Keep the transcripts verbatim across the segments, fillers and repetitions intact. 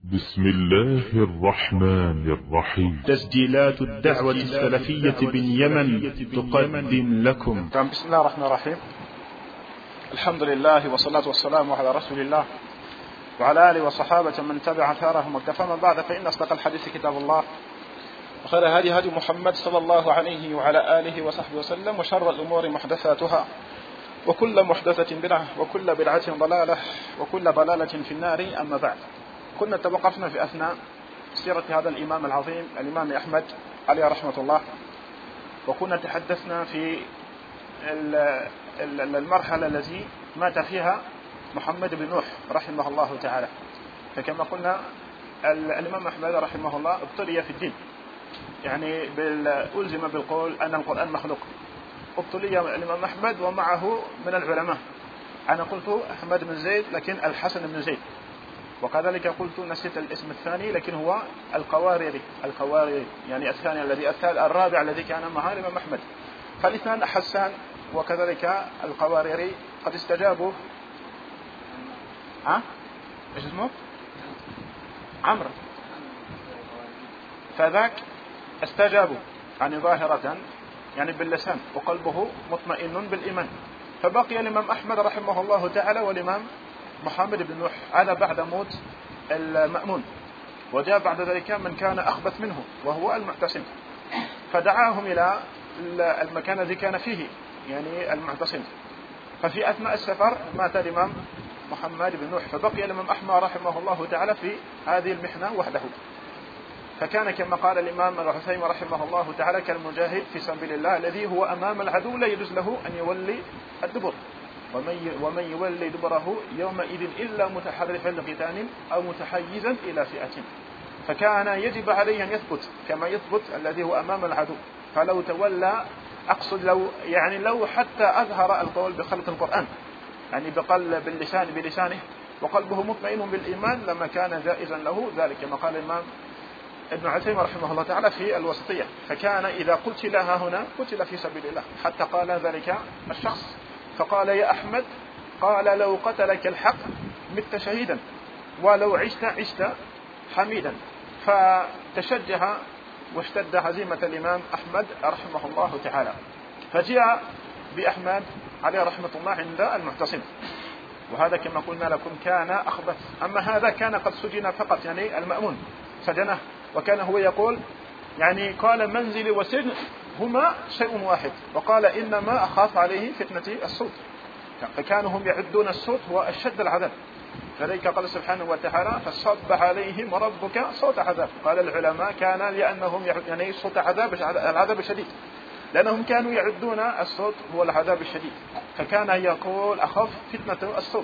بسم الله الرحمن الرحيم. تسجيلات الدعوة السلفية باليمن تقدم لكم. بسم الله الرحمن الرحيم. الحمد لله والصلاة والسلام على رسول الله وعلى آله وصحابة من تبع أثارهم واكتفى. من بعد فإن أصدق الحديث كتاب الله، وخير هدي هدي محمد صلى الله عليه وعلى آله وصحبه وسلم، وشر الأمور محدثاتها، وكل محدثة بدعة، وكل بدعة ضلالة، وكل ضلالة في النار. أما بعد، كنا توقفنا في أثناء سيرة هذا الإمام العظيم الإمام أحمد عليه رحمة الله، وكنا تحدثنا في المرحلة التي مات فيها محمد بن نوح رحمه الله تعالى. فكما قلنا الإمام أحمد رحمه الله ابتلي في الدين، يعني ألزم بالقول أن القرآن مخلوق. ابتلي الإمام أحمد ومعه من العلماء، أنا قلت أحمد بن زيد لكن الحسن بن زيد، وكذلك قلت نسيت الاسم الثاني لكن هو القواريري القواريري يعني الثاني الذي الرابع الذي كان مع الإمام أحمد. فالاثنان حسان وكذلك القواريري قد استجابوا. ها ايش اسمه؟ عمرو. فذاك استجابوا يعني ظاهرة يعني باللسان، وقلبه مطمئن بالإيمان. فبقي الإمام أحمد رحمه الله تعالى والإمام محمد بن نوح، هذا بعد موت المأمون. وجاء بعد ذلك من كان أخبث منه وهو المعتصم، فدعاهم إلى المكان الذي كان فيه يعني المعتصم. ففي أثناء السفر مات الإمام محمد بن نوح، فبقي الإمام أحمد رحمه الله تعالى في هذه المحنة وحده. فكان كما قال الإمام العثيمين رحمه الله تعالى كالمجاهد في سبيل الله الذي هو أمام العدو لا يجوز له أن يولي الدبر، ومن يولي دبره يومئذ إلا متحرفا لقتال أو متحيزا إلى فئة. فكان يجب عليه أن يثبت كما يثبت الذي هو أمام العدو. فلو تولى، أقصد لو يعني لو حتى أظهر القول بخلق القرآن يعني بقل باللسان بلسانه وقلبه مطمئن بالإيمان لما كان جائزا له ذلك، كما قال الإمام ابن عثيمين رحمه الله تعالى في الوسطية. فكان إذا قتل ها هنا قتل في سبيل الله، حتى قال ذلك الشخص فقال يا أحمد، قال لو قتلك الحق مت شهيدا ولو عشت عشت حميدا. فتشجع واشتد هزيمة الإمام أحمد رحمه الله تعالى. فجاء بأحمد عليه رحمة الله عند المعتصم، وهذا كما قلنا لكم كان أخبث. أما هذا كان قد سجن فقط، يعني المأمون سجنه، وكان هو يقول يعني قال منزلي وسجن هما شيء واحد، وقال إنما أخاف عليه فتنة الصوت. فكانوا هم يعدون الصوت هو أشد العذاب، فذلك قال سبحانه وتعالى فصب عليهم ربك صوت عذاب. قال العلماء كان لأنهم يعني صوت عذاب العذاب الشديد، لأنهم كانوا يعدون الصوت هو العذاب الشديد، فكان يقول أخاف فتنة الصوت.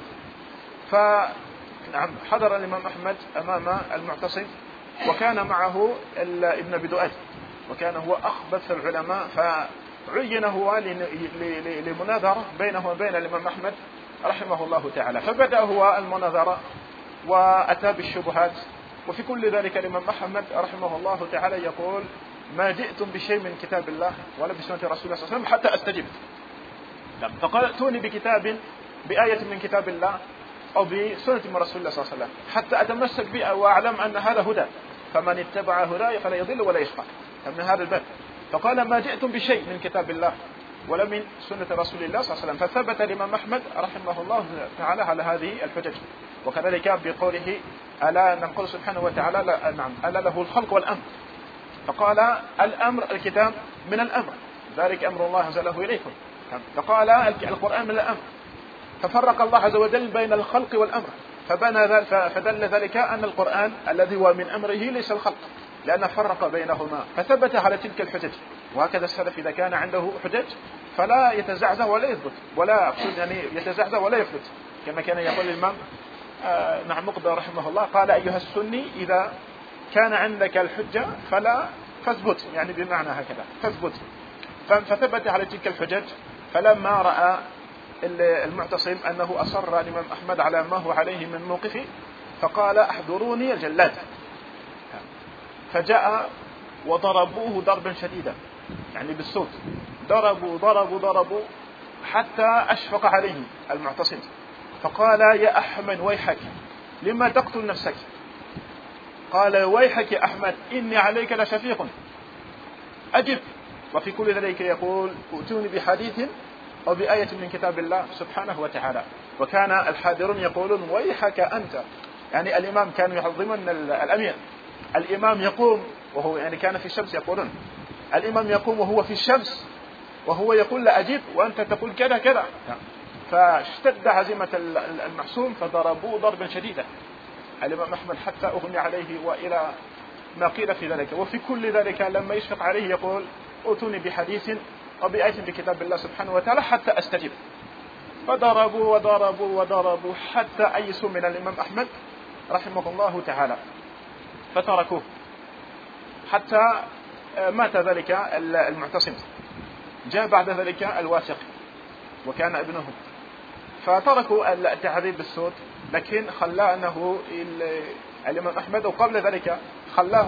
فنعم حضر الإمام أحمد أمام المعتصم، وكان معه ابن أبي دؤاد، وكان هو أخبث العلماء، فعين هو لمناظرة بينه وبين الإمام أحمد رحمه الله تعالى. فبدأ هو المناظرة وأتى بالشبهات، وفي كل ذلك الإمام أحمد رحمه الله تعالى يقول ما جئتم بشيء من كتاب الله ولا بسنة رسول الله صلى الله عليه وسلم حتى أستجب. فقال ائتوني بكتاب بآية من كتاب الله أو بسنة من رسول الله صلى الله عليه وسلم حتى أتمسك بها وأعلم أن هذا هدى، فمن اتبع هداي فلا يضل ولا يشقى، من هذا الباب. فقال ما جئتم بشيء من كتاب الله ولا من سنة رسول الله صلى الله عليه وسلم. فثبت الإمام أحمد رحمه الله تعالى على هذه الحجج، وكذلك بقوله ألا نقول سبحانه وتعالى نعم ألا له الخلق والأمر. فقال الأمر الكتاب من الأمر، ذلك أمر الله أنزله إليكم. فقال القرآن من الأمر، ففرق الله عز وجل بين الخلق والأمر، فبنى فدل ذلك أن القرآن الذي هو من أمره ليس الخلق، لأن فرق بينهما. فثبت على تلك الحجج. وهكذا السلف إذا كان عنده حجج فلا يتزعزع ولا يثبت، ولا أقصد يعني يتزعزع ولا يفلت، كما كان يقول الإمام آه نعم مقبل رحمه الله قال أيها السني إذا كان عندك الحجة فلا فاثبت، يعني بمعنى هكذا فاثبت. فثبت على تلك الحجج. فلما رأى المعتصم أنه أصر الإمام أحمد على ما هو عليه من موقفه فقال أحضروني الجلاد. فجاء وضربوه ضربا شديدا يعني بالصوت، ضربوا ضربوا ضربوا حتى أشفق عليه المعتصم، فقال يا أحمد ويحك لما تقتل نفسك، قال ويحك يا أحمد إني عليك لشفيق أجب. وفي كل ذلك يقول ائتوني بحديث أو بآية من كتاب الله سبحانه وتعالى. وكان الحاضرون يقولون ويحك أنت، يعني الإمام كانوا يعظمون الأمير. الإمام يقوم وهو يعني كان في الشمس، يقولون الإمام يقوم وهو في الشمس وهو يقول لا أجيب وأنت تقول كذا كذا. فاشتد عزيمة المعصوم فضربوه ضربا شديدا الإمام أحمد حتى أغمي عليه وإلى ما قيل في ذلك. وفي كل ذلك لما يشفق عليه يقول ائتوني بحديث أو بآية بكتاب الله سبحانه وتعالى حتى أستجب. فضربوا وضربوا وضربوا حتى أيسوا من الإمام أحمد رحمه الله تعالى فتركوه حتى مات ذلك المعتصم. جاء بعد ذلك الواثق وكان ابنه، فتركوا التعذيب بالصوت، لكن خلاه أنه الإمام أحمد وقبل ذلك خلاه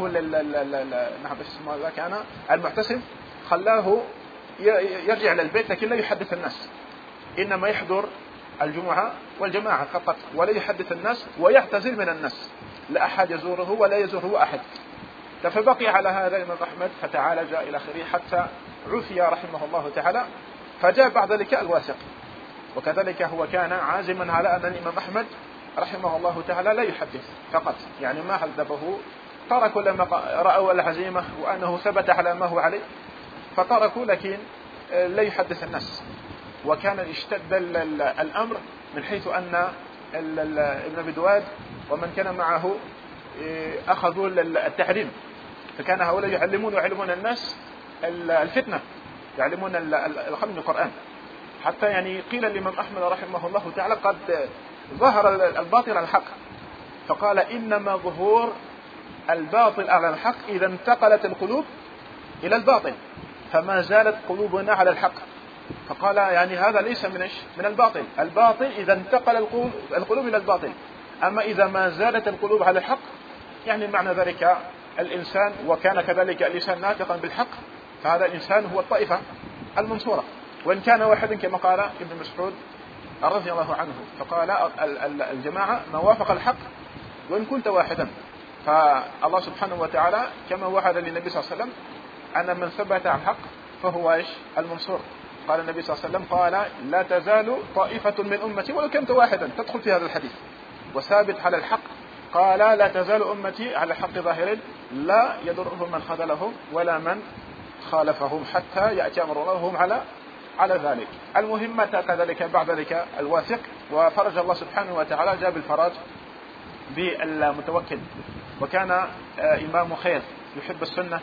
نعم اسمه ذا كان المعتصم، خلاه يرجع للبيت لكن لا يحدث الناس، إنما يحضر الجمعة والجماعة فقط ولا يحدث الناس ويعتزل من الناس، لا أحد يزوره ولا يزوره أحد. فبقي على هذا الإمام أحمد فتعالج إلى آخره حتى عفي رحمه الله تعالى. فجاء بعد ذلك الواثق، وكذلك هو كان عازما على أن الإمام أحمد رحمه الله تعالى لا يحدث فقط، يعني ما عذبه، تركوا لما رأوا العزيمة وأنه ثبت على ما هو عليه فتركوا، لكن لا يحدث الناس. وكان اشتد الأمر من حيث أن ابن أبي دواد ومن كان معه أخذوا التحريم، فكان هؤلاء يعلمون ويعلمون الناس الفتنة، يعلمون الخمس القرآن، حتى يعني قيل الإمام أحمد رحمه الله تعالى قد ظهر الباطل على الحق، فقال إنما ظهور الباطل على الحق إذا انتقلت القلوب إلى الباطل، فما زالت قلوبنا على الحق. فقال يعني هذا ليس من إيش؟ من الباطل، الباطل إذا انتقل القلوب إلى الباطل، أما إذا ما زالت القلوب على الحق يعني معنى ذلك الإنسان، وكان كذلك الإنسان ناطقا بالحق، فهذا الإنسان هو الطائفة المنصورة، وإن كان واحدا كما قال ابن مسعود رضي الله عنه، فقال الجماعة ما وافق الحق وإن كنت واحدا. فالله سبحانه وتعالى كما وعد للنبي صلى الله عليه وسلم أن من ثبت على الحق فهو إيش؟ المنصور. قال النبي صلى الله عليه وسلم قال لا تزال طائفة من أمتي ولو كنت واحدا، تدخل في هذا الحديث، وثابت على الحق قال لا تزال أمتي على الحق ظاهرين لا يضرهم من خذلهم ولا من خالفهم حتى يأتي أمر الله وهم على على ذلك. المهم كذلك بعد ذلك الواثق، وفرج الله سبحانه وتعالى جاب الفرج بالمتوكل، وكان إمام خير يحب السنة.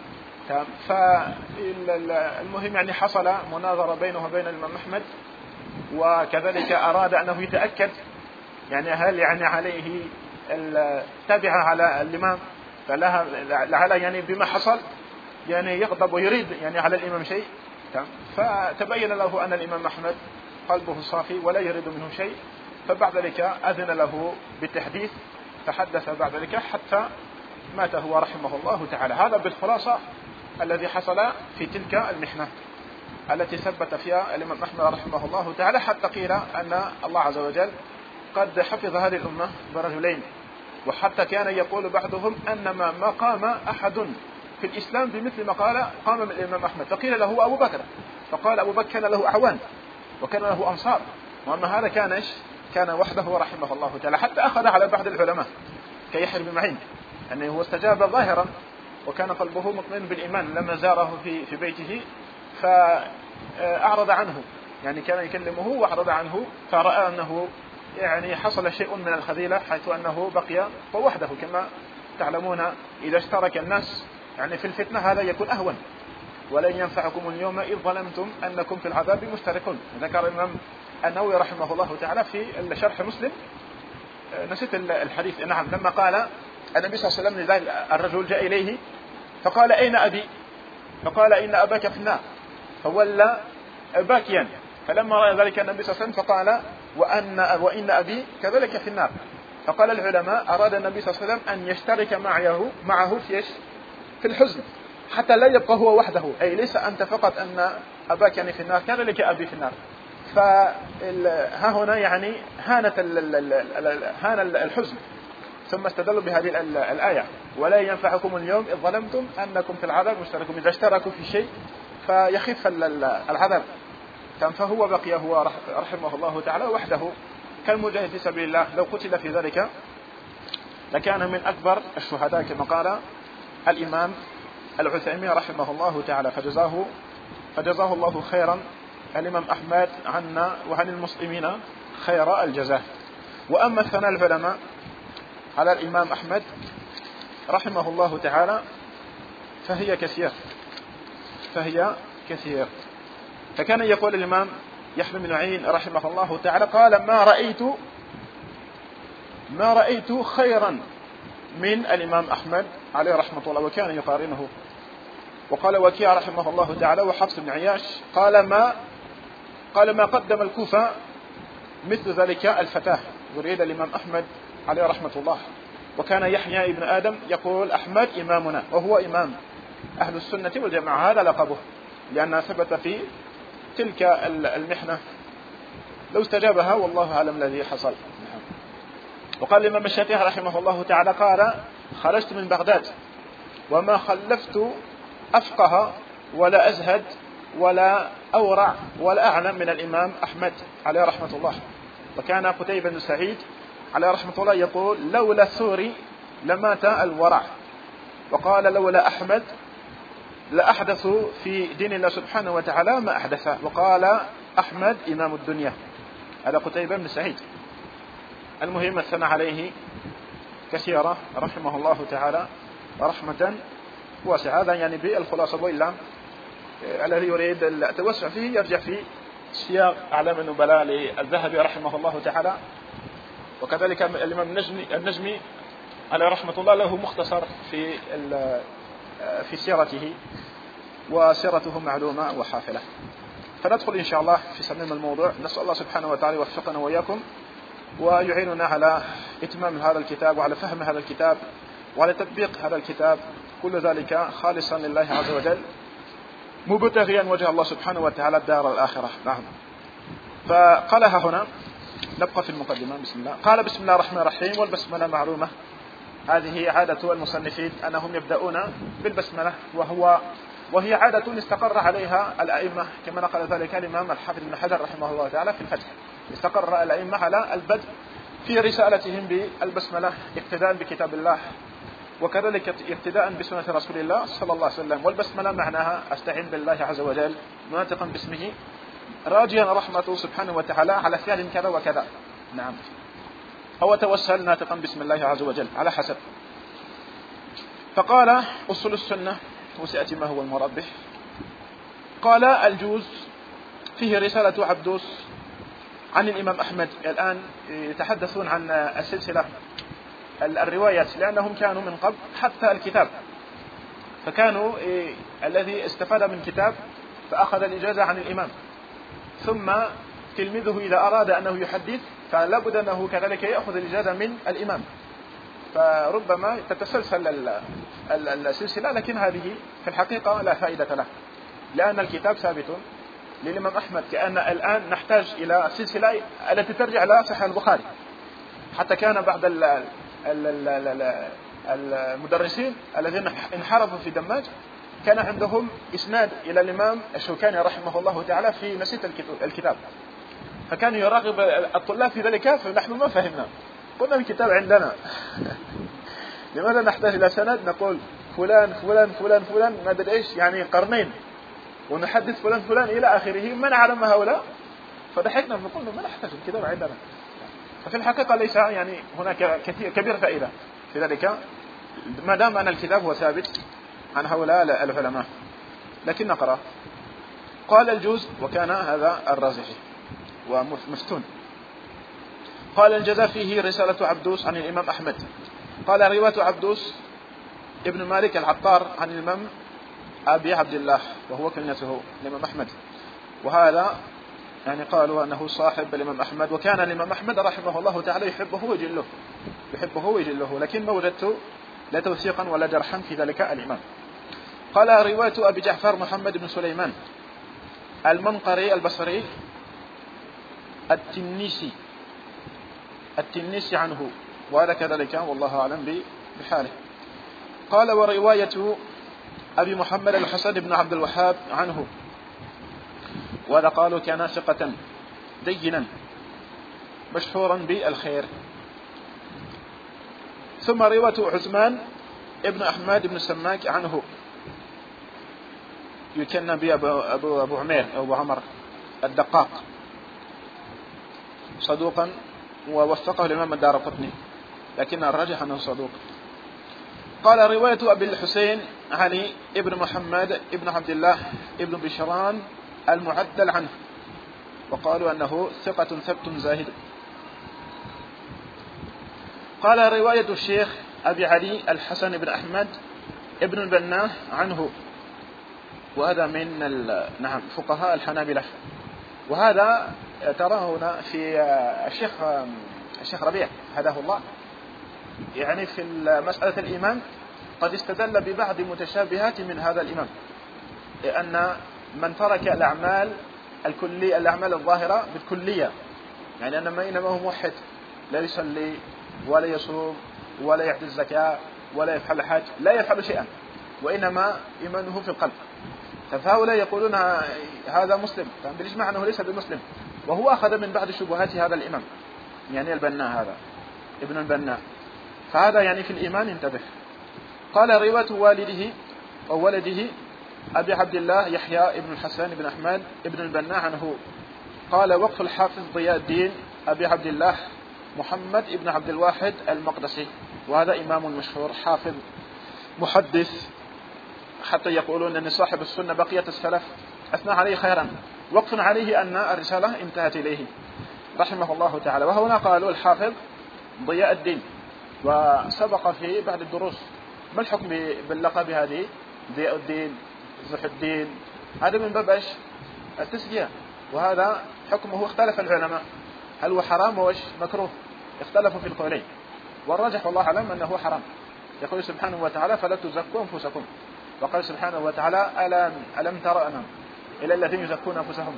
فالمهم يعني حصل مناظرة بينه وبين الإمام أحمد، وكذلك أراد أنه يتأكد يعني هل يعني عليه التابعة على الإمام، فلها لعل يعني بما حصل يعني يغضب ويريد يعني على الإمام شيء. فتبين له أن الإمام أحمد قلبه صافي ولا يريد منه شيء، فبعد ذلك أذن له بالتحديث، تحدث بعد ذلك حتى مات هو رحمه الله تعالى. هذا بالخلاصة الذي حصل في تلك المحنة التي ثبت فيها الإمام أحمد رحمه الله تعالى، حتى قيل أن الله عز وجل قد حفظ هذه الأمة برجلين، وحتى كان يقول بعضهم أن ما قام أحد في الإسلام بمثل ما قال قام من الإمام أحمد، فقيل له أبو بكر، فقال أبو بكر كان له أعوان وكان له أنصار، وأما هذا كان إيش؟ كان وحده رحمه الله تعالى، حتى أخذ على بعض العلماء كيحيى بن معين أنه هو استجاب ظاهرا وكان قلبه مطمئن بالإيمان لما زاره في في بيته فأعرض عنه، يعني كان يكلمه وأعرض عنه، فرأى أنه يعني حصل شيء من الخذيلة حيث أنه بقي ووحده. كما تعلمون إذا اشترك الناس يعني في الفتنة هذا يكون أهون، ولن ينفعكم اليوم إذ ظلمتم أنكم في العذاب مشتركون. ذكر الإمام النووي رحمه الله تعالى في شرح مسلم، نسيت الحديث، نعم، لما قال النبي صلى الله عليه وسلم الرجل جاء إليه فقال أين أبي؟ فقال إن أباك في النار، فولى باكيا. فلما رأى ذلك النبي صلى الله عليه وسلم فقال وأن وإن أبي كذلك في النار. فقال العلماء أراد النبي صلى الله عليه وسلم أن يشترك معه معه في في الحزن حتى لا يبقى هو وحده، أي ليس أنت فقط أن أباك يعني في النار، كذلك أبي في النار. فها هنا يعني هانت هان الحزن، ثم استدلوا بهذه الآية: ولا ينفعكم اليوم إذ ظلمتم أنكم في العذاب مشتركون. إذا اشتركوا في شيء فيخف العذاب. فهو بقي هو رحمه الله تعالى وحده كالمجاهد في سبيل الله، لو قتل في ذلك لكان من أكبر الشهداء كما قال الإمام العثيمين رحمه الله تعالى. فجزاه فجزاه الله خيرا الإمام أحمد عنا وعن المسلمين خير الجزاء. وأما ثناء العلماء على الإمام أحمد رحمه الله تعالى فهي كثير فهي كثير فكان يقول الإمام يحيى بن معين رحمه الله تعالى: قال ما رأيت ما رأيت خيرا من الإمام أحمد عليه رحمة الله، وكان يقارنه. وقال وكيع رحمه الله تعالى وحفص بن عياش قال ما قال ما قدم الكوفة مثل ذلك الفتاة، يريد الإمام أحمد عليه رحمة الله. وكان يحيى ابن آدم يقول: أحمد إمامنا، وهو إمام أهل السنة والجماعة، هذا لقبه لأنها ثبت في تلك المحنة لو استجابها والله أعلم الذي حصل. وقال الإمام الشافعي رحمه الله تعالى: قال خرجت من بغداد وما خلفت أفقه ولا أزهد ولا أورع ولا أعلم من الإمام أحمد عليه رحمة الله. وكان قتيبة بن سعيد عليه رحمة الله يقول: لولا الثوري لمات الورع. وقال: لولا أحمد لأحدث في دين الله سبحانه وتعالى ما أحدث. وقال أحمد إمام الدنيا. هذا قتيبة بن سعيد. المهم الثناء عليه كثيرة رحمه الله تعالى رحمة واسعة. هذا يعني بالخلاصة، وإلا الذي يريد التوسع فيه يرجع في سياق أعلام النبلاء للذهبي رحمه الله تعالى. وكذلك الإمام النجمي, النجمي على رحمة الله له مختصر في في سيرته، وسيرته معلومة وحافلة. فندخل إن شاء الله في صميم الموضوع. نسأل الله سبحانه وتعالى يوفقنا وإياكم ويعيننا على إتمام هذا الكتاب وعلى فهم هذا الكتاب وعلى تطبيق هذا الكتاب، كل ذلك خالصا لله عز وجل مبتغيا وجه الله سبحانه وتعالى الدار الآخرة. نعم. فقالها هنا، نبقى في المقدمة. بسم الله. قال: بسم الله الرحمن الرحيم. والبسملة معلومة، هذه عادة المصنفين أنهم يبدأون بالبسملة، وهو وهي عادة استقر عليها الأئمة كما نقل ذلك الإمام الحافظ بن حجر رحمه الله تعالى في الفتح. استقر الأئمة على البدء في رسالتهم بالبسملة اقتداء بكتاب الله، وكذلك اقتداء بسنة رسول الله صلى الله عليه وسلم. والبسملة معناها أستعين بالله عز وجل ناطقا باسمه راجيا رحمته سبحانه وتعالى على فعل كذا وكذا. نعم. أو توسل ناطقا باسم الله عز وجل على حسب. فقال: أصول السنة، وسيأتي ما هو المراد به. قال: الجوز فيه رسالة عبدوس عن الإمام أحمد. الآن يتحدثون عن السلسلة الروايات، لأنهم كانوا من قبل حتى الكتاب، فكانوا الذي استفاد من كتاب فأخذ الإجازة عن الإمام، ثم تلميذه إذا أراد أنه يحدث فلا بد أنه كذلك يأخذ الإجازة من الإمام. فربما تتسلسل السلسلة، لكن هذه في الحقيقة لا فائدة له، لأن الكتاب ثابت للإمام أحمد. كأن الآن نحتاج إلى سلسلة التي ترجع إلى صحيح البخاري. حتى كان بعض المدرسين الذين انحرفوا في دماج كان عندهم إسناد إلى الإمام الشوكاني رحمه الله تعالى في نسيت الكتاب، فكان يراقب الطلاب في ذلك، فنحن ما فهمنا، قلنا الكتاب عندنا لماذا نحتاج إلى سند نقول فلان فلان فلان فلان ما أدري إيش، يعني قرنين، ونحدث فلان فلان إلى آخره، من علم هؤلاء؟ فضحكنا فقلنا ما نحتاج الكتاب عندنا. ففي الحقيقة ليس يعني هناك كثير كبير فائدة في ذلك ما دام أن الكتاب هو ثابت عن هؤلاء العلماء. لكن نقرأ. قال: الجوز، وكان هذا الرازحي ومفتون. قال: الجزاء فيه رسالة عبدوس عن الإمام أحمد. قال: رواية عبدوس ابن مالك العطار عن الإمام أبي عبد الله، وهو كنيته الإمام أحمد. وهذا يعني قالوا أنه صاحب الإمام أحمد، وكان الإمام أحمد رحمه الله تعالى يحبه ويجله يحبه ويجله لكن ما وجدت لا توثيقا ولا جرحا في ذلك الإمام. قال: رواية أبي جعفر محمد بن سليمان المنقري البصري التنيسي التنيسي عنه وهذا كذلك والله أعلم بحاله. قال ورواية أبي محمد الحسن بن عبد الوهاب عنه، وهذا قالوا كان ثقة دينا مشهورا بالخير. ثم رواية عثمان ابن أحمد بن السماك عنه، يكنى بأبو أبو, أبو عمير أو أبو عمر الدقاق، صدوقا ووثقه الإمام الدارقطني، لكن الراجح أنه صدوق. قال رواية أبي الحسين علي ابن محمد ابن عبد الله ابن بشران المعدل عنه، وقالوا أنه ثقة ثبت زاهد. قال رواية الشيخ أبي علي الحسن بن أحمد ابن البناه عنه، وهذا من نعم فقهاء الحنابلة، وهذا تراه هنا في الشيخ الشيخ ربيع هداه الله، يعني في مسألة الإيمان قد استدل ببعض متشابهات من هذا الإمام، لأن من ترك الأعمال الكلية الأعمال الظاهرة بالكلية، يعني أن ما إنما هو موحد لا يصلي ولا يصوم ولا يعطي الزكاة ولا يفعل حج، لا يفعل شيئا، وإنما إيمانه في القلب، فهؤلاء يقولون هذا مسلم، بالإجماع أنه ليس بمسلم، وهو أخذ من بعض شبهات هذا الإمام، يعني البناء هذا ابن البناء، فهذا يعني في الإيمان انتبه. قال رواية والده أو ولده أبي عبد الله يحيى ابن الحسن بن أحمد ابن البناء عنه، قال وقف الحافظ ضياء الدين أبي عبد الله محمد ابن عبد الواحد المقدسي، وهذا إمام مشهور حافظ محدث، حتى يقولون أن صاحب السنة بقية السلف أثنى عليه خيرا، وقف عليه أن الرسالة انتهت إليه رحمه الله تعالى. وهنا قالوا الحافظ ضياء الدين، وسبق في بعض الدروس ما الحكم باللقب هذه ضياء الدين زح الدين، هذا من باب ايش التسجية، وهذا حكمه اختلف العلماء هل هو حرام أو مكروه، اختلفوا في القولين، والراجح والله أعلم أنه حرام. يقول سبحانه وتعالى فلا تزكوا أنفسكم، وقال سبحانه وتعالى ألم, ألم ترى أنا إلى الذين يزكون أنفسهم،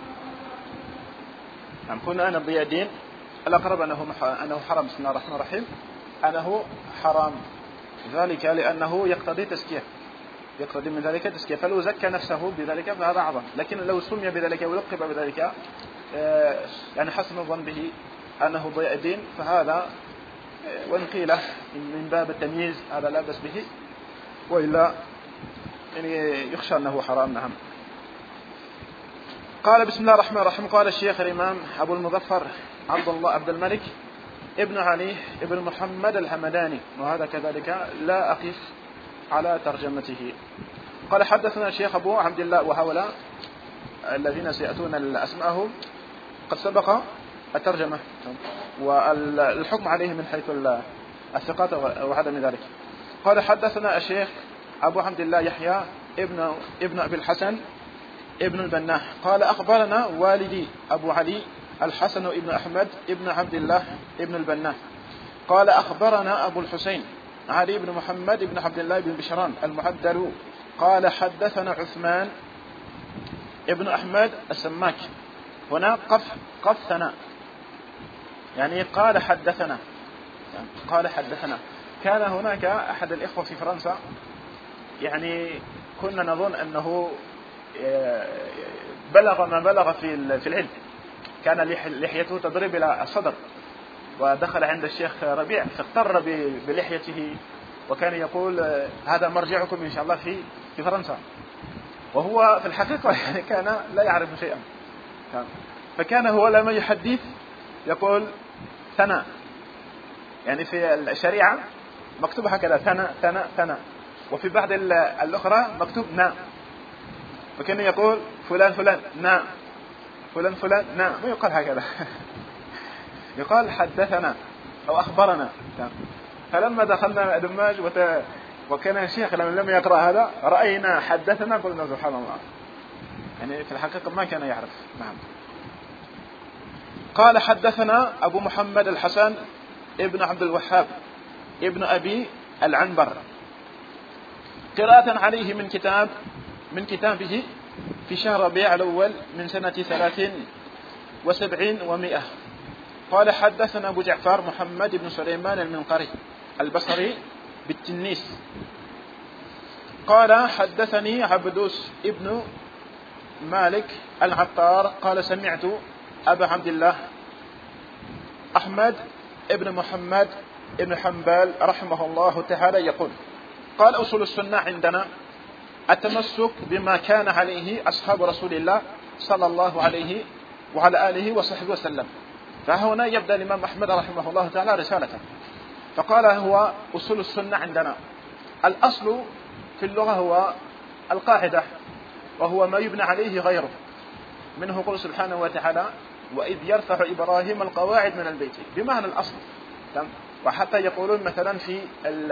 نعم كنا أنا ضياء الدين الأقرب أنه, أنه حرام، بسم الله الرحمن الرحيم، أنه حرام، ذلك لأنه يقتضي تزكية، يقتضي من ذلك تزكية، فلو زكى نفسه بذلك فهذا أعظم، لكن لو سمي بذلك ولقب بذلك يعني حسن الظن به أنه ضياء الدين فهذا وإن قيل من باب التمييز هذا لا بأس به، وإلا يعني يخشى أنه حرام. نعم. قال بسم الله الرحمن الرحيم. قال الشيخ الإمام أبو المظفر عبد الله عبد الملك ابن علي ابن محمد الحمداني، وهذا كذلك لا أقف على ترجمته. قال حدثنا الشيخ أبو عبد الله، وهؤلاء الذين سيأتون أسماءهم قد سبق الترجمة والحكم عليه من حيث الثقات وعدم ذلك. قال حدثنا الشيخ أبو عبد الله يحيى ابن ابن أبي الحسن ابن البناه قال أخبرنا والدي أبو علي الحسن ابن أحمد ابن عبد الله ابن البناه قال أخبرنا أبو الحسين علي بن محمد ابن عبد الله بن بشران المعدل قال حدثنا عثمان ابن أحمد السماك. هنا قف قف ثناء، يعني قال حدثنا، يعني قال حدثنا. كان هناك أحد الإخوة في فرنسا، يعني كنا نظن أنه بلغ ما بلغ في في العلم، كان لحيته تضرب إلى الصدر، ودخل عند الشيخ ربيع فاغتر بلحيته، وكان يقول هذا مرجعكم إن شاء الله في في فرنسا، وهو في الحقيقة يعني كان لا يعرف شيئا، فكان هو لما يحدث يقول ثنا، يعني في الشريعة مكتوب هكذا ثنا ثنا ثنا، وفي بعض الأخرى مكتوب نا، فكان يقول فلان فلان نا، فلان فلان نا، ما يقال هكذا يقال حدثنا أو أخبرنا. فلما دخلنا دماج وت... وكان الشيخ لما يقرأ هذا رأينا حدثنا قلنا سبحان الله، يعني في الحقيقة ما كان يعرف. نعم. قال حدثنا أبو محمد الحسن ابن عبد الوهاب ابن أبي العنبر قراءة عليه من كتاب من كتابه في شهر ربيع الأول من سنة ثلاث وسبعين ومئة قال حدثنا أبو جعفر محمد بن سليمان المنقري البصري بالتنيس قال حدثني عبدوس ابن مالك العطار قال سمعت أبا عبد الله أحمد ابن محمد ابن حنبل رحمه الله تعالى يقول قال أصول السنة عندنا التمسك بما كان عليه أصحاب رسول الله صلى الله عليه وعلى آله وصحبه وسلم. فهنا يبدأ الإمام أحمد رحمه الله تعالى رسالته فقال هو أصول السنة عندنا. الأصل في اللغة هو القاعدة وهو ما يبنى عليه غيره، منه قول سبحانه وتعالى وإذ يرفع إبراهيم القواعد من البيت، بمعنى الأصل. وحتى يقولون مثلا في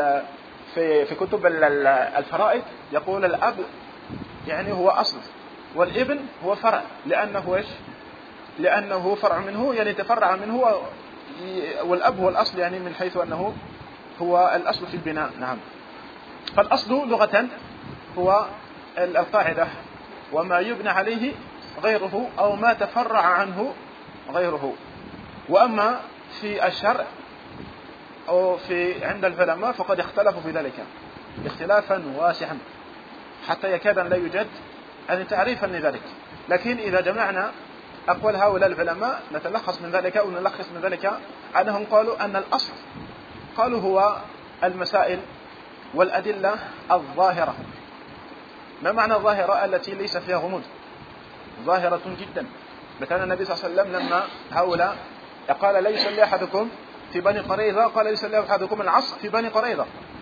في في كتب الفرائض يقول الأب يعني هو أصل والابن هو فرع، لأنه إيش؟ لأنه فرع منه يعني تفرع منه، والأب هو الأصل يعني من حيث أنه هو الأصل في البناء. نعم. فالأصل لغة هو القاعدة وما يبنى عليه غيره أو ما تفرع عنه غيره. وأما في الشرع أو في عند العلماء فقد اختلفوا في ذلك اختلافا واسعا حتى يكاد لا يوجد أن تعريفا لذلك. لكن إذا جمعنا أقوال هؤلاء العلماء نتلخص من ذلك أو نلخص من ذلك أنهم قالوا أن الأصل قالوا هو المسائل والأدلة الظاهرة. ما معنى الظاهرة؟ التي ليس فيها غموض، ظاهرة جدا. مثلا النبي صلى الله عليه وسلم لما هؤلاء قال لا يصلي أحدكم في بني قريظة قال لا يصلي أحدكم العصر في بني قريظة،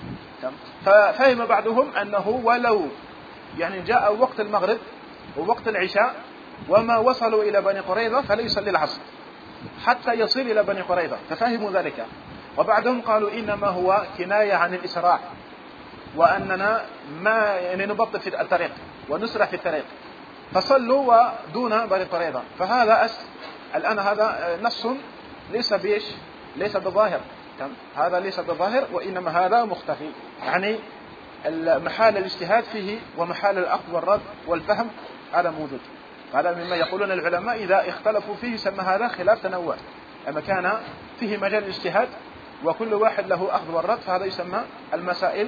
ففهم بعضهم أنه ولو يعني جاء وقت المغرب ووقت العشاء وما وصلوا إلى بني قريظة فلا يصلي العصر حتى يصل إلى بني قريظة، ففهموا ذلك. وبعضهم قالوا إنما هو كناية عن الإسراع وأننا ما يعني نبطئ في الطريق ونسرع في الطريق فصلوا ودون بني قريظة. فهذا أس الآن هذا نص ليس بيش ليس بظاهر، هذا ليس بظاهر وإنما هذا مختفي، يعني محال الاجتهاد فيه ومحال الأخذ والرد والفهم هذا موجود. هذا مما يقولون العلماء إذا اختلفوا فيه سمى هذا خلاف تنوع، أما كان فيه مجال الاجتهاد وكل واحد له أخذ والرد فهذا يسمى المسائل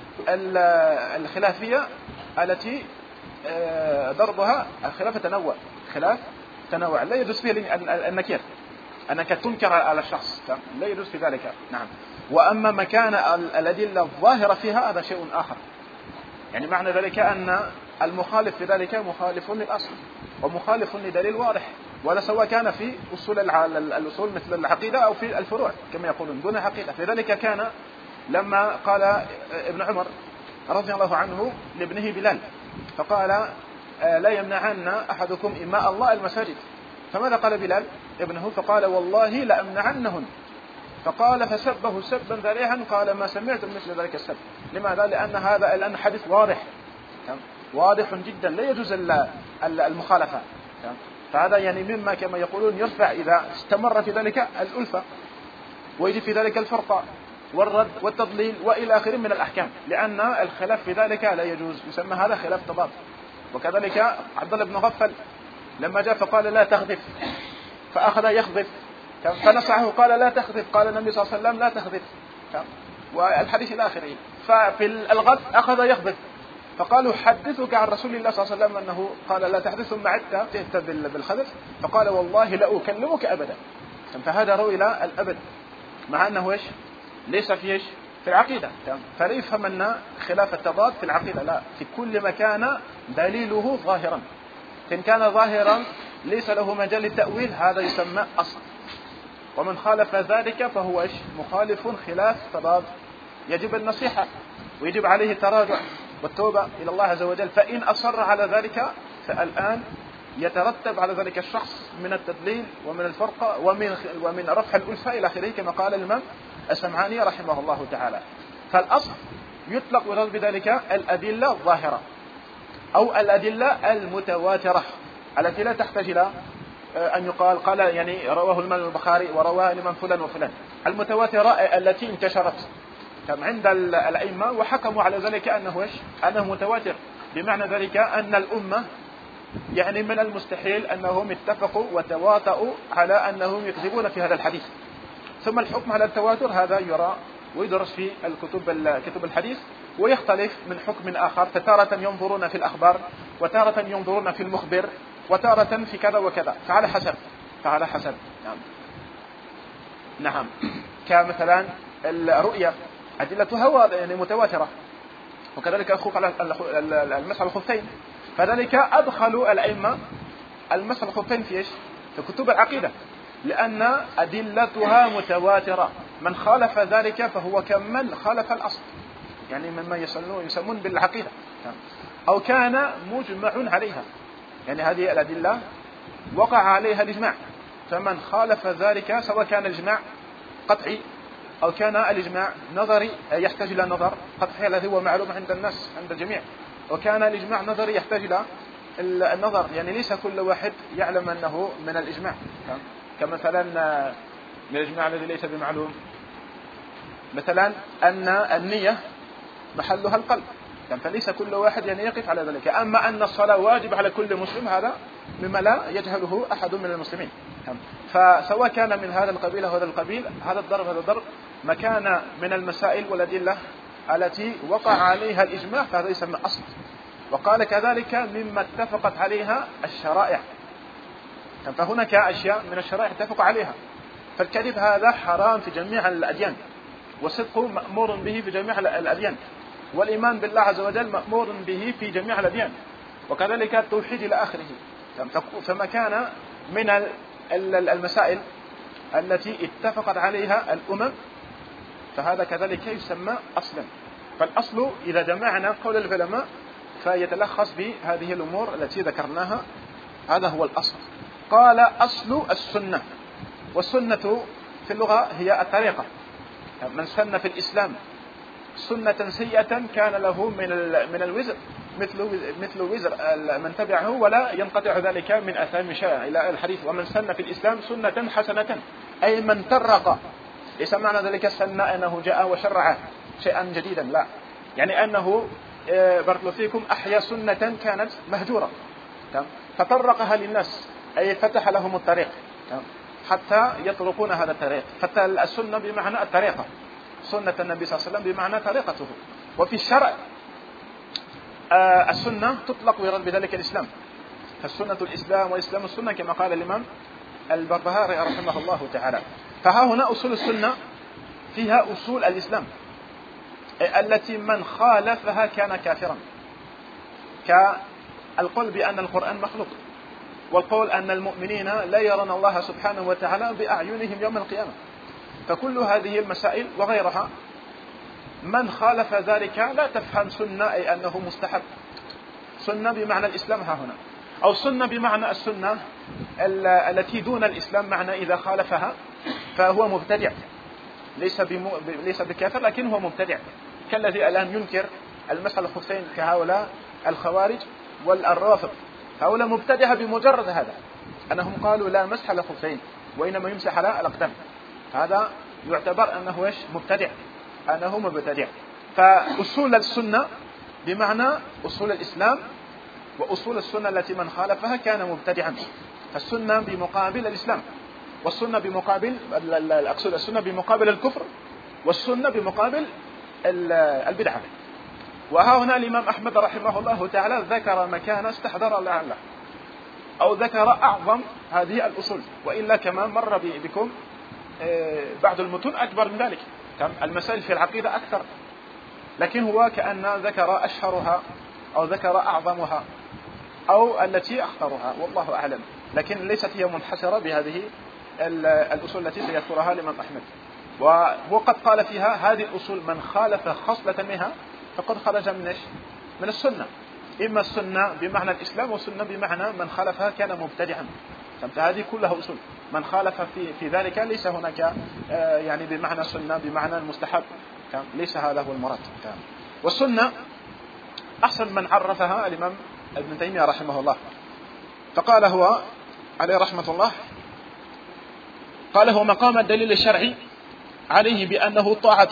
الخلافية التي ضربها خلاف تنوع. خلاف تنوع لا يجوز فيه النكير أنك تنكر على الشخص، لا يجوز في ذلك. نعم. وأما مكان الأدلة الظاهرة فيها هذا شيء آخر، يعني معنى ذلك أن المخالف في ذلك مخالف للأصل ومخالف لدليل واضح، ولا سواء كان في أصول الأصول مثل العقيدة أو في الفروع كما يقولون دون عقيدة. لذلك كان لما قال ابن عمر رضي الله عنه لابنه بلال فقال لا يمنعن أحدكم إماء الله المساجد، فماذا قال بلال ابنه؟ فقال والله لأمنعنهن. فقال فسبه سبا ذريعا قال ما سمعت مثل ذلك السب. لماذا؟ لأن هذا الآن حديث واضح واضح جدا لا يجوز المخالفة. فهذا يعني مما كما يقولون يرفع إذا استمر في ذلك الألفة ويجي في ذلك الفرقة والرد والتضليل وإلى آخره من الأحكام، لأن الخلاف في ذلك لا يجوز، يسمى هذا خلاف تضاد. وكذلك عبد الله بن غفل لما جاء فقال لا تخذف فأخذ يخذف فنصحه قال لا تخذف، قال النبي صلى الله عليه وسلم لا تخذف، والحديث إلى آخره. ففي الغد أخذ يخذف فقالوا حدثك عن رسول الله صلى الله عليه وسلم أنه قال لا تحدث ثم عدت تهت بالخذف، فقال والله لا أكلمك أبدا. فهذا روي إلى الأبد مع أنه إيش ليس في إيش في العقيدة. فلا يفهم أن خلاف التضاد في العقيدة، لا، في كل ما كان دليله ظاهرا. إن كان ظاهرا ليس له مجال للتأويل هذا يسمى أصل، ومن خالف ذلك فهو إيش مخالف خلاف تضاد. يجب النصيحة ويجب عليه التراجع والتوبة إلى الله عز وجل. فإن أصر على ذلك فالآن يترتب على ذلك الشخص من التدليل ومن الفرقة ومن ومن رفع الألفة إلى آخره كما قال الإمام السمعاني رحمه الله تعالى. فالأصل يطلق ويراد بذلك الأدلة الظاهرة أو الأدلة المتواترة التي لا تحتاج إلى أن يقال قال يعني رواه الإمام البخاري ورواه الإمام فلان وفلان. المتواترة التي انتشرت عند الأئمة وحكموا على ذلك أنه إيش أنه متواتر، بمعنى ذلك أن الأمة يعني من المستحيل أنهم اتفقوا وتواطؤوا على أنهم يكذبون في هذا الحديث. ثم الحكم على التواتر هذا يرى ويدرس في الكتب كتب الحديث، ويختلف من حكم آخر، فتارة ينظرون في الأخبار، وتارة ينظرون في المخبر، وتارة في كذا وكذا، فعلى حسب فعلى حسب نعم نعم كمثلا الرؤية أدلتها يعني متواترة، وكذلك الخوف على المسح على الخفين، فذلك أدخلوا الأئمة المسح على الخفين في إيش؟ في كتب العقيدة، لأن أدلتها متواترة. من خالف ذلك فهو كمن خالف الأصل، يعني مما يسمون بالعقيدة، أو كان مجمع عليها، يعني هذه الأدلة وقع عليها الإجماع، فمن خالف ذلك سواء كان الإجماع قطعي أو كان الإجماع نظري يحتاج إلى نظر قطعي الذي هو معلوم عند الناس عند الجميع، وكان الإجماع نظري يحتاج إلى النظر، يعني ليس كل واحد يعلم أنه من الإجماع، كمثلا من الإجماع الذي ليس بمعلوم مثلا أن النية محلها القلب، فليس كل واحد يعني يقف على ذلك. أما أن الصلاة واجب على كل مسلم هذا مما لا يجهله أحد من المسلمين. فسواء كان من هذا القبيل أو هذا القبيل، هذا الضرب هذا الضرب مكان من المسائل والأدلة التي وقع عليها الإجماع، فهذا يسمى أصل. وقال كذلك مما اتفقت عليها الشرائع، فهناك أشياء من الشرائع اتفق عليها، فالكذب هذا حرام في جميع الأديان، والصدق مأمور به في جميع الأديان، والإيمان بالله عز وجل مأمور به في جميع الأديان، وكذلك التوحيد إلى آخره. فما كان من المسائل التي اتفقت عليها الأمم فهذا كذلك يسمى أصلا. فالأصل إذا جمعنا قول العلماء فيتلخص بهذه الأمور التي ذكرناها، هذا هو الأصل. قال أصل السنة، والسنة في اللغة هي الطريقة. من سن في الإسلام سنة سيئة كان له من من الوزر مثل مثل وزر من تبعه ولا ينقطع ذلك من آثام شاء إلى الحديث. ومن سن في الإسلام سنة حسنة أي من طرق، ليس معنى ذلك سن أنه جاء وشرع شيئا جديدا، لا، يعني أنه بارك الله فيكم أحيا سنة كانت مهجورة فطرقها للناس، أي فتح لهم الطريق حتى يطرقون هذا الطريق. حتى السنة بمعنى الطريقة، سنة النبي صلى الله عليه وسلم بمعنى طريقته. وفي الشرع السنة تطلق ويراد بذلك الإسلام، فالسنة الإسلام والإسلام السنة كما قال الإمام البربهاري رحمه الله تعالى. فها هنا أصول السنة فيها أصول الإسلام التي من خالفها كان كافرا، كالقول بأن القرآن مخلوق، والقول أن المؤمنين لا يرون الله سبحانه وتعالى بأعينهم يوم القيامة. فكل هذه المسائل وغيرها من خالف ذلك لا تفهم سنة أي أنه مستحب، سنة بمعنى الإسلام ها هنا، أو سنة بمعنى السنة التي دون الإسلام، معنى إذا خالفها فهو مبتدع، ليس بمو... ليس بكافر لكن هو مبتدع، كالذي الآن ينكر المسح على الخفين كهؤلاء الخوارج والرافض. هؤلاء مبتدعة بمجرد هذا أنهم قالوا لا مسح على الخفين وإنما يمسح على الأقدام، هذا يعتبر أنه إيش؟ مبتدع، أنه مبتدع. فأصول السنة بمعنى أصول الإسلام، وأصول السنة التي من خالفها كان مبتدعا. فالسنة بمقابل الإسلام، والسنة بمقابل أقصد السنة بمقابل الكفر، والسنة بمقابل البدعة. وها هنا الإمام أحمد رحمه الله تعالى ذكر مكان استحضر لعله، أو ذكر أعظم هذه الأصول، وإلا كما مر بكم بعض المتون أكبر من ذلك، المسائل في العقيدة أكثر، لكن هو كأن ذكر أشهرها أو ذكر أعظمها أو التي أخطرها، والله أعلم، لكن ليست هي منحصرة بهذه الأصول التي سيذكرها الإمام أحمد. وقد قال فيها هذه الأصول من خالف خصلة منها فقد خرج من إيش؟ من السنة، إما السنة بمعنى الإسلام والسنة بمعنى من خالفها كان مبتدعا. فهذه كلها أصول، من خالف في في ذلك ليس هناك يعني بمعنى السنة بمعنى المستحب، ليس هذا هو المراد. والسنة أحسن من عرفها الإمام ابن تيمية رحمه الله، فقال هو عليه رحمة الله، قال هو مقام الدليل الشرعي عليه بأنه طاعة.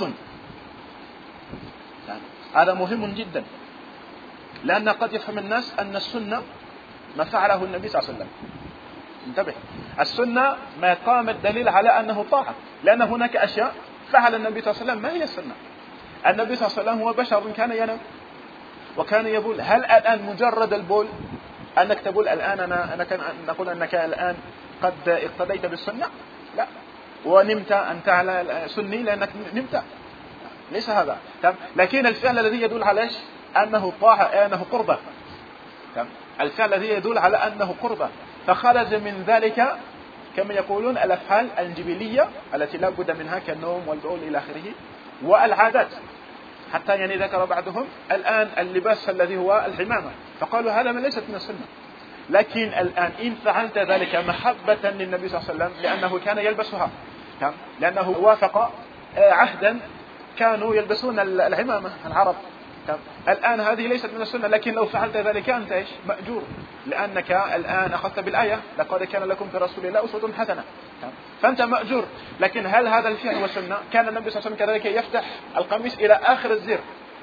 هذا مهم جدا، لأن قد يفهم الناس أن السنة ما فعله النبي صلى الله عليه وسلم. انتبه، السنة ما قام الدليل على أنه طاعة، لأن هناك أشياء فعل النبي صلى الله عليه وسلم ما هي السنة. النبي صلى الله عليه وسلم هو بشر كان ينام وكان يبول. هل الآن مجرد البول أنك تبول الآن أنا, أنا كان نقول أنك الآن قد اقتديت بالسنة؟ لا. ونمت أنت على سني لأنك نمت، ليس هذا. لكن الفعل الذي يدل على أنه طاعة أنه قربة، الفعل الذي يدل على أنه قربة، فخرج من ذلك كما يقولون الأفعال الجبلية التي لا بد منها كالنوم والبول إلى آخره، والعادات. حتى يعني ذكر بعضهم الآن اللباس الذي هو الحمامة، فقالوا هذا من ليست من السنة. لكن الآن إن فعلت ذلك محبة للنبي صلى الله عليه وسلم لأنه كان يلبسها، لأنه وافق عهدا كانوا يلبسون العمامة العرب، الآن هذه ليست من السنة، لكن لو فعلت ذلك أنت إيش؟ مأجور، لأنك الآن أخذت بالآية لقد كان لكم في رسول الله أسوة حسنة، فأنت مأجور. لكن هل هذا الفعل والسنة؟ كان النبي صلى الله عليه وسلم كذلك يفتح القميص إلى آخر الزر،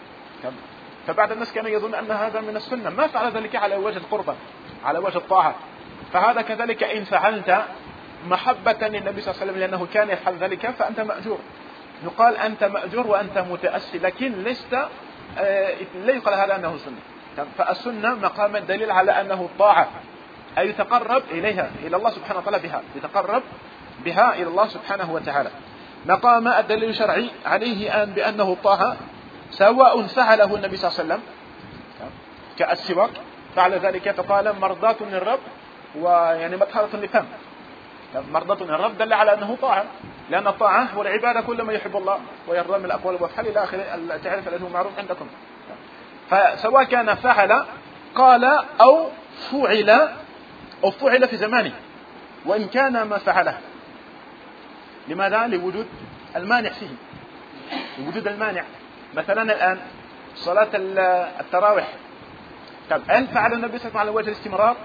فبعض الناس كان يظن أن هذا من السنة، ما فعل ذلك على وجه القربة على وجه الطاعة. فهذا كذلك إن فعلت محبة للنبي صلى الله عليه وسلم لأنه كان يفعل ذلك فأنت مأجور. يقال أنت مأجور وأنت متأسي، لكن لست لا يقال هذا أنه سنة. فالسنة مقام الدليل على أنه طاعة، أي يتقرب إليها إلى الله سبحانه وتعالى بها، يتقرب بها إلى الله سبحانه وتعالى. مقام الدليل الشرعي عليه أن بأنه طاعة سواء فعله النبي صلى الله عليه وسلم كالسواك، فعل ذلك فقال مرضاة للرب ويعني مطهرة للفم. مرضاة للرب دل على أنه طاعة، لأن الطاعة والعبادة كل ما يحب الله ويرضى من الأقوال والأفعال إلى آخر تعرف الذي هو معروف عندكم. فسواء كان فعل قال أو فعل أو فعل في زمانه، وإن كان ما فعله. لماذا؟ لوجود المانع فيه، لوجود المانع. مثلا الآن صلاة التراويح، طب هل فعل النبي صلى الله عليه وسلم على وجه الاستمرار؟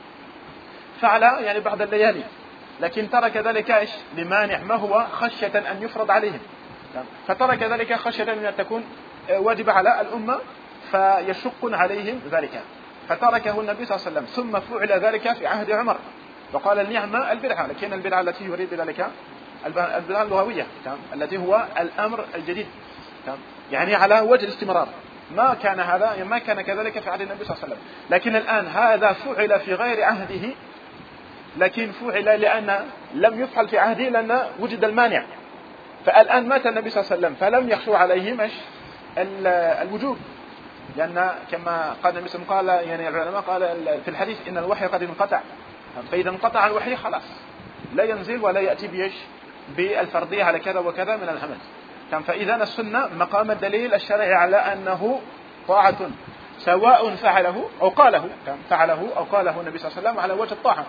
فعل يعني بعض الليالي، لكن ترك ذلك إيش؟ لمانع، ما هو؟ خشية أن يفرض عليهم، فترك ذلك خشية أن تكون واجب على الأمة فيشق عليهم ذلك، فتركه النبي صلى الله عليه وسلم. ثم فعل ذلك في عهد عمر، وقال النعمة البدعة، لكن البدعة التي يريد ذلك البدعة اللغوية التي هو الأمر الجديد، يعني على وجه الاستمرار. ما كان هذا ما كان كذلك في عهد النبي صلى الله عليه وسلم. لكن الآن هذا فعل في غير عهده، لكن فعل لأن لم يفعل في عهده لأن وجد المانع. فالآن مات النبي صلى الله عليه وسلم فلم يخشوا عليهم الوجوب، لأن كما قال النبي صلى الله عليه وسلم قال يعني العلماء قال في الحديث إن الوحي قد انقطع، فإذا انقطع الوحي خلاص لا ينزل ولا يأتي بيش بالفرضية على كذا وكذا من العمل. فإذا السنة مقام الدليل الشرعي على أنه طاعة سواء فعله أو قاله، فعله أو قاله النبي صلى الله عليه وسلم على وجه الطاعة،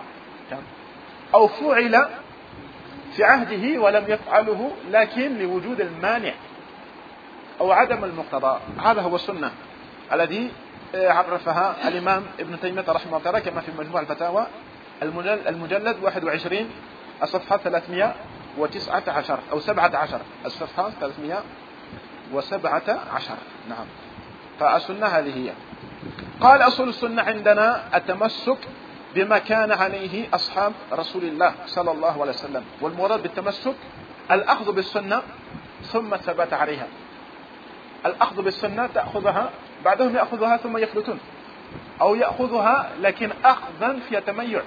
أو فعل في عهده ولم يفعله لكن لوجود المانع أو عدم المقتضى. هذا هو السنة الذي عرفها الإمام ابن تيمية رحمه الله تعالى كما في مجموع الفتاوى المجلد واحد وعشرين الصفحة ثلاثمائة وتسعة عشر أو سبعة عشر، الصفحة ثلاثمائة وسبعة عشر. نعم، فالسنة هذه هي. قال أصول السنة عندنا التمسك بما كان عليه أصحاب رسول الله صلى الله عليه وسلم، والمراد بالتمسك الأخذ بالسنة ثم الثبات عليها. الأخذ بالسنة تأخذها بعدهم يأخذها ثم يفلتون، أو يأخذها لكن أخذا في تميع،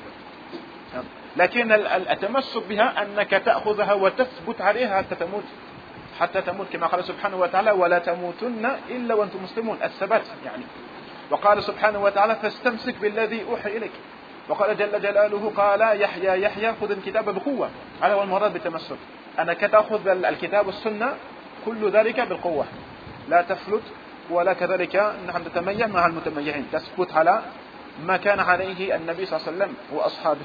لكن التمسك بها أنك تأخذها وتثبت عليها حتى تموت، حتى تموت كما قال سبحانه وتعالى ولا تموتن إلا وأنتم مسلمون، الثبات يعني. وقال سبحانه وتعالى فاستمسك بالذي أوحي إليك، وقال جل جلاله قال يحيى يحيى خذ الكتاب بقوة. هذا هو المراد بالتمسك، أنك تأخذ الكتاب والسنة كل ذلك بالقوة، لا تفلت ولا كذلك نحن تتميع مع المتميعين، تثبت على ما كان عليه النبي صلى الله عليه وسلم وأصحابه.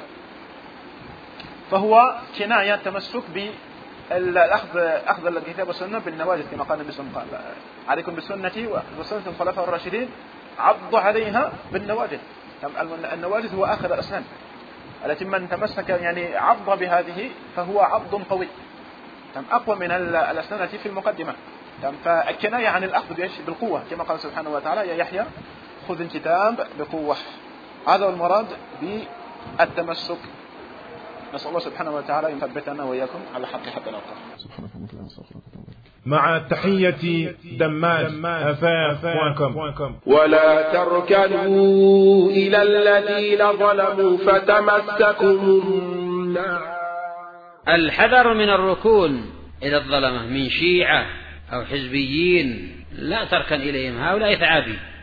فهو كناية تمسك بالأخذ أخذ الكتاب والسنة بالنواجذ كما قال النبي صلى الله عليه وسلم عليكم بسنتي وسنة الخلفاء الراشدين عضوا عليها بالنواجذ. النواجذ هو آخر الأسنان التي من تمسك يعني عض بهذه فهو عض قوي أقوى من الأسنان التي في المقدمة. فالكناية عن الأخذ بالقوة كما قال سبحانه وتعالى يا يحيى خذ الكتاب بقوة. هذا هو المراد بالتمسك. نسأل الله سبحانه وتعالى يثبتنا وإياكم على حق حتى نلقاه. مع تحية دماج أفاف وانكم. ولا تركنوا إلى الذين ظلموا فتمسكم النار. الحذر من الركون إلى الظلمة من شيعة أو حزبيين، لا تركن إليهم، هؤلاء ثعابين.